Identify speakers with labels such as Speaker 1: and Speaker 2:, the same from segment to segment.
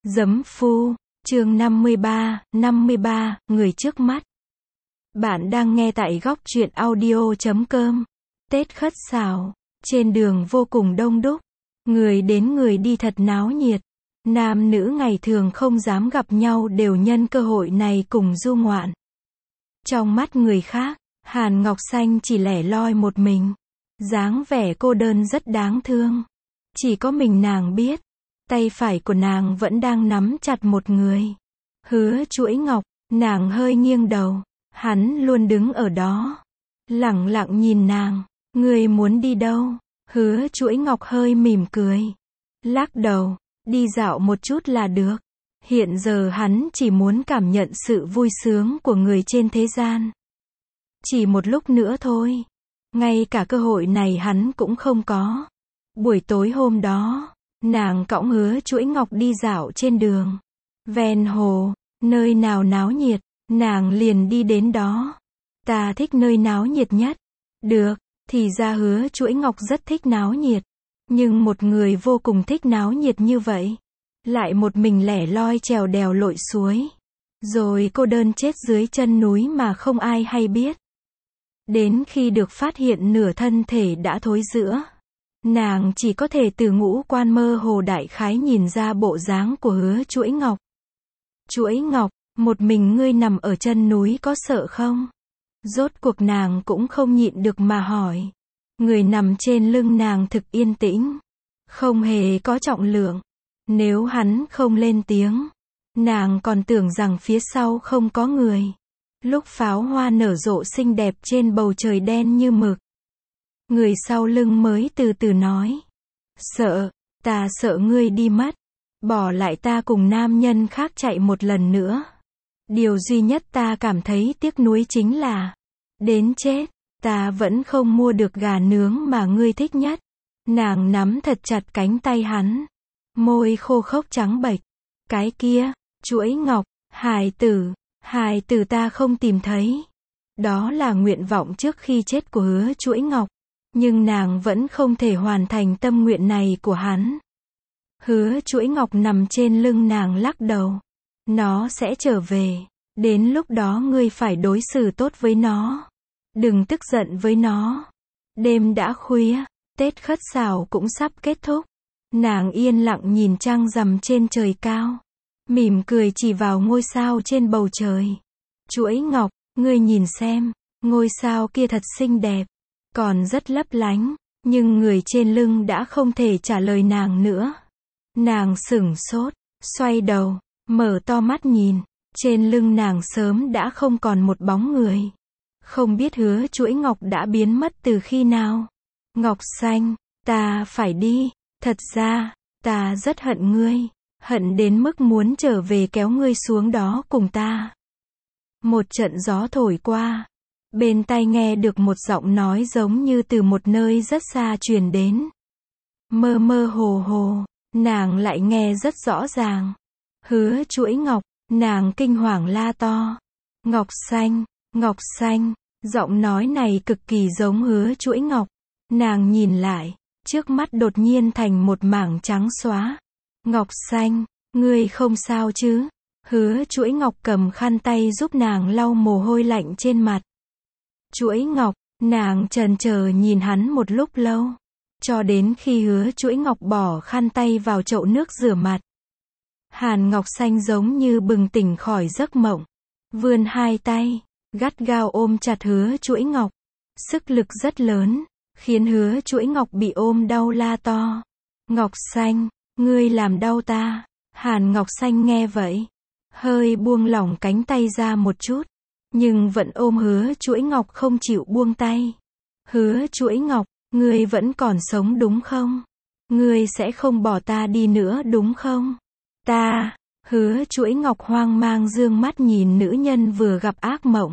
Speaker 1: Giấm phu, chương 53, người trước mắt. Bạn đang nghe tại góc truyện audio.com. Tết Khất Sảo, trên đường vô cùng đông đúc, người đến người đi thật náo nhiệt. Nam nữ ngày thường không dám gặp nhau đều nhân cơ hội này cùng du ngoạn. Trong mắt người khác, Hàn Ngọc Xanh chỉ lẻ loi một mình, dáng vẻ cô đơn rất đáng thương. Chỉ có mình nàng biết, tay phải của nàng vẫn đang nắm chặt một người. Hứa Chuỗi Ngọc, nàng hơi nghiêng đầu, hắn luôn đứng ở đó, lẳng lặng nhìn nàng. Ngươi muốn đi đâu? Hứa Chuỗi Ngọc hơi mỉm cười, lắc đầu, đi dạo một chút là được. Hiện giờ hắn chỉ muốn cảm nhận sự vui sướng của người trên thế gian. Chỉ một lúc nữa thôi, ngay cả cơ hội này hắn cũng không có. Buổi tối hôm đó, nàng cõng Hứa Chuỗi Ngọc đi dạo trên đường, ven hồ, nơi nào náo nhiệt, nàng liền đi đến đó. Ta thích nơi náo nhiệt nhất. Được, thì ra Hứa Chuỗi Ngọc rất thích náo nhiệt. Nhưng một người vô cùng thích náo nhiệt như vậy, lại một mình lẻ loi trèo đèo lội suối, rồi cô đơn chết dưới chân núi mà không ai hay biết. Đến khi được phát hiện nửa thân thể đã thối rữa, nàng chỉ có thể từ ngũ quan mơ hồ đại khái nhìn ra bộ dáng của Hứa Chuỗi Ngọc. Chuỗi Ngọc, một mình ngươi nằm ở chân núi có sợ không? Rốt cuộc nàng cũng không nhịn được mà hỏi. Người nằm trên lưng nàng thực yên tĩnh, không hề có trọng lượng. Nếu hắn không lên tiếng, nàng còn tưởng rằng phía sau không có người. Lúc pháo hoa nở rộ xinh đẹp trên bầu trời đen như mực, người sau lưng mới từ từ nói. Sợ, ta sợ ngươi đi mất, bỏ lại ta cùng nam nhân khác chạy một lần nữa. Điều duy nhất ta cảm thấy tiếc nuối chính là, đến chết, ta vẫn không mua được gà nướng mà ngươi thích nhất. Nàng nắm thật chặt cánh tay hắn, môi khô khốc trắng bệch. Cái kia, Chuỗi Ngọc, hài tử ta không tìm thấy. Đó là nguyện vọng trước khi chết của Hứa Chuỗi Ngọc, nhưng nàng vẫn không thể hoàn thành tâm nguyện này của hắn. Hứa Chuỗi Ngọc nằm trên lưng nàng lắc đầu. Nó sẽ trở về, đến lúc đó ngươi phải đối xử tốt với nó. Đừng tức giận với nó. Đêm đã khuya, Tết Khất Sảo cũng sắp kết thúc. Nàng yên lặng nhìn trăng rằm trên trời cao, mỉm cười chỉ vào ngôi sao trên bầu trời. Chuỗi Ngọc, ngươi nhìn xem, ngôi sao kia thật xinh đẹp, còn rất lấp lánh, nhưng người trên lưng đã không thể trả lời nàng nữa. Nàng sửng sốt, xoay đầu, mở to mắt nhìn, trên lưng nàng sớm đã không còn một bóng người. Không biết Hứa Chuỗi Ngọc đã biến mất từ khi nào. Ngọc Xanh, ta phải đi, thật ra, ta rất hận ngươi, hận đến mức muốn trở về kéo ngươi xuống đó cùng ta. Một trận gió thổi qua, bên tai nghe được một giọng nói giống như từ một nơi rất xa truyền đến. Mơ mơ hồ hồ, nàng lại nghe rất rõ ràng. Hứa Chuỗi Ngọc, nàng kinh hoàng la to. Ngọc Xanh, Ngọc Xanh, giọng nói này cực kỳ giống Hứa Chuỗi Ngọc. Nàng nhìn lại, trước mắt đột nhiên thành một mảng trắng xóa. Ngọc Xanh, ngươi không sao chứ? Hứa Chuỗi Ngọc cầm khăn tay giúp nàng lau mồ hôi lạnh trên mặt. Chuỗi Ngọc, nàng chần chờ nhìn hắn một lúc lâu, cho đến khi Hứa Chuỗi Ngọc bỏ khăn tay vào chậu nước rửa mặt. Hàn Ngọc Xanh giống như bừng tỉnh khỏi giấc mộng, vươn hai tay, gắt gao ôm chặt Hứa Chuỗi Ngọc. Sức lực rất lớn, khiến Hứa Chuỗi Ngọc bị ôm đau la to. Ngọc Xanh, ngươi làm đau ta. Hàn Ngọc Xanh nghe vậy, hơi buông lỏng cánh tay ra một chút, nhưng vẫn ôm Hứa Chuỗi Ngọc không chịu buông tay. Hứa Chuỗi Ngọc, ngươi vẫn còn sống đúng không? Ngươi sẽ không bỏ ta đi nữa đúng không? Ta, Hứa Chuỗi Ngọc hoang mang dương mắt nhìn nữ nhân vừa gặp ác mộng,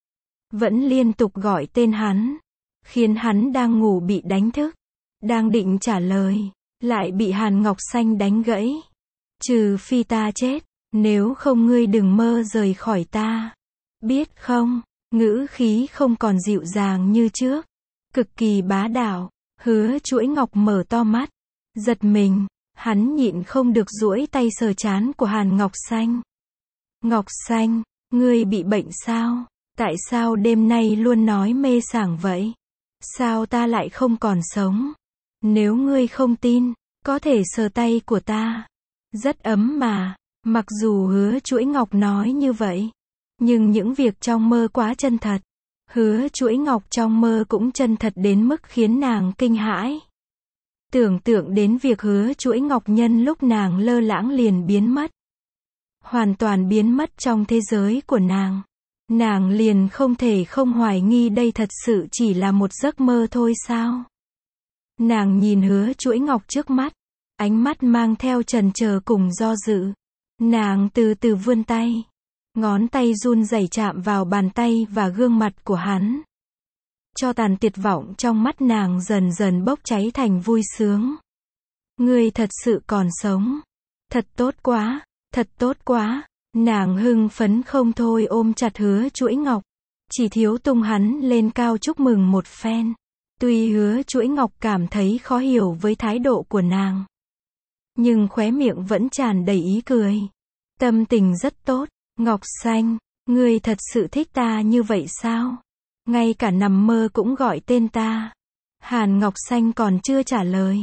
Speaker 1: vẫn liên tục gọi tên hắn, khiến hắn đang ngủ bị đánh thức. Đang định trả lời, lại bị Hàn Ngọc Xanh đánh gãy. Trừ phi ta chết, nếu không ngươi đừng mơ rời khỏi ta. Biết không? Ngữ khí không còn dịu dàng như trước, cực kỳ bá đạo. Hứa Chuỗi Ngọc mở to mắt, giật mình. Hắn nhịn không được duỗi tay sờ trán của Hàn Ngọc Xanh. Ngọc Xanh, ngươi bị bệnh sao? Tại sao đêm nay luôn nói mê sảng vậy? Sao ta lại không còn sống? Nếu ngươi không tin, có thể sờ tay của ta. Rất ấm mà. Mặc dù Hứa Chuỗi Ngọc nói như vậy, nhưng những việc trong mơ quá chân thật. Hứa Chuỗi Ngọc trong mơ cũng chân thật đến mức khiến nàng kinh hãi. Tưởng tượng đến việc Hứa Chuỗi Ngọc nhân lúc nàng lơ lãng liền biến mất. Hoàn toàn biến mất trong thế giới của nàng. Nàng liền không thể không hoài nghi đây thật sự chỉ là một giấc mơ thôi sao? Nàng nhìn Hứa Chuỗi Ngọc trước mắt, ánh mắt mang theo chần chờ cùng do dự. Nàng từ từ vươn tay, ngón tay run rẩy chạm vào bàn tay và gương mặt của hắn. Cho tàn tuyệt vọng trong mắt nàng dần dần bốc cháy thành vui sướng. Ngươi thật sự còn sống. Thật tốt quá, thật tốt quá. Nàng hưng phấn không thôi ôm chặt Hứa Chuỗi Ngọc. Chỉ thiếu tung hắn lên cao chúc mừng một phen. Tuy Hứa Chuỗi Ngọc cảm thấy khó hiểu với thái độ của nàng, nhưng khóe miệng vẫn tràn đầy ý cười. Tâm tình rất tốt. Ngọc Xanh, ngươi thật sự thích ta như vậy sao? Ngay cả nằm mơ cũng gọi tên ta. Hàn Ngọc Xanh còn chưa trả lời.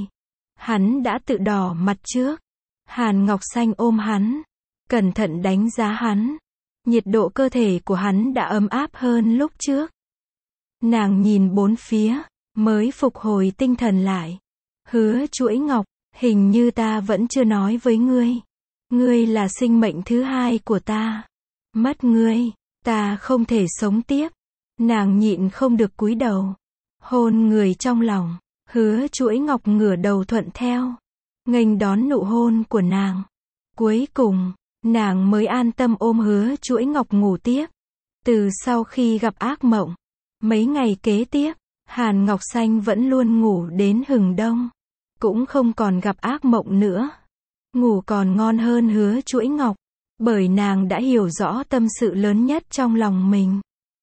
Speaker 1: Hắn đã tự đỏ mặt trước. Hàn Ngọc Xanh ôm hắn, cẩn thận đánh giá hắn. Nhiệt độ cơ thể của hắn đã ấm áp hơn lúc trước. Nàng nhìn bốn phía, mới phục hồi tinh thần lại. Hứa Chuỗi Ngọc, hình như ta vẫn chưa nói với ngươi. Ngươi là sinh mệnh thứ hai của ta. Mất ngươi, ta không thể sống tiếp. Nàng nhịn không được cúi đầu, hôn người trong lòng. Hứa Chuỗi Ngọc ngửa đầu thuận theo, nghênh đón nụ hôn của nàng. Cuối cùng, nàng mới an tâm ôm Hứa Chuỗi Ngọc ngủ tiếp. Từ sau khi gặp ác mộng, mấy ngày kế tiếp, Hàn Ngọc Xanh vẫn luôn ngủ đến hừng đông. Cũng không còn gặp ác mộng nữa. Ngủ còn ngon hơn Hứa Chuỗi Ngọc, bởi nàng đã hiểu rõ tâm sự lớn nhất trong lòng mình.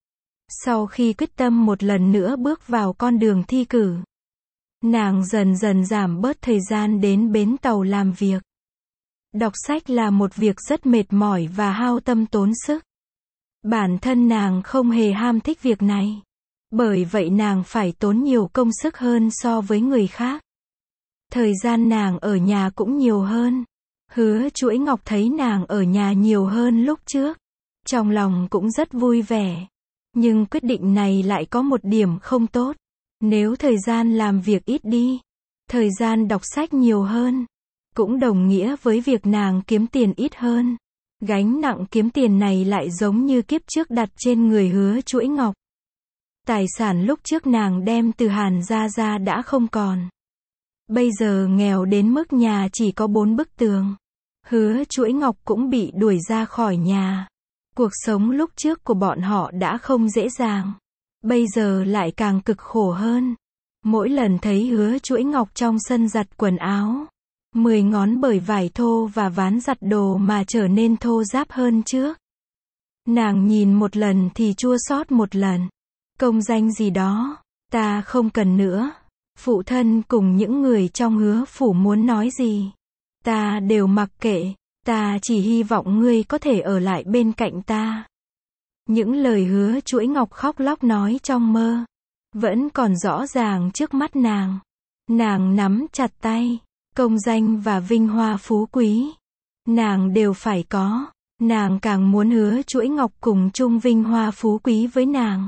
Speaker 1: Sau khi quyết tâm một lần nữa bước vào con đường thi cử, nàng dần dần giảm bớt thời gian đến bến tàu làm việc. Đọc sách là một việc rất mệt mỏi và hao tâm tốn sức. Bản thân nàng không hề ham thích việc này. Bởi vậy nàng phải tốn nhiều công sức hơn so với người khác. Thời gian nàng ở nhà cũng nhiều hơn. Hứa Chuỗi Ngọc thấy nàng ở nhà nhiều hơn lúc trước, trong lòng cũng rất vui vẻ. Nhưng quyết định này lại có một điểm không tốt. Nếu thời gian làm việc ít đi, thời gian đọc sách nhiều hơn, cũng đồng nghĩa với việc nàng kiếm tiền ít hơn. Gánh nặng kiếm tiền này lại giống như kiếp trước đặt trên người Hứa Chuỗi Ngọc. Tài sản lúc trước nàng đem từ Hàn gia ra đã không còn. Bây giờ nghèo đến mức nhà chỉ có 4 bức tường. Hứa Chuỗi Ngọc cũng bị đuổi ra khỏi nhà. Cuộc sống lúc trước của bọn họ đã không dễ dàng. Bây giờ lại càng cực khổ hơn. Mỗi lần thấy Hứa Chuỗi Ngọc trong sân giặt quần áo, 10 ngón bởi vải thô và ván giặt đồ mà trở nên thô ráp hơn trước. Nàng nhìn một lần thì chua xót một lần. Công danh gì đó, ta không cần nữa. Phụ thân cùng những người trong Hứa phủ muốn nói gì, ta đều mặc kệ. Ta chỉ hy vọng ngươi có thể ở lại bên cạnh ta. Những lời Hứa Chuỗi Ngọc khóc lóc nói trong mơ, vẫn còn rõ ràng trước mắt nàng. Nàng nắm chặt tay. Công danh và vinh hoa phú quý, nàng đều phải có. Nàng càng muốn Hứa Chuỗi Ngọc cùng chung vinh hoa phú quý với nàng.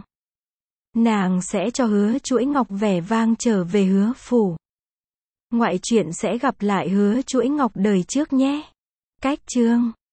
Speaker 1: Nàng sẽ cho Hứa Chuỗi Ngọc vẻ vang trở về Hứa phủ. Ngoại truyện sẽ gặp lại Hứa Chuỗi Ngọc đời trước nhé. Cách chương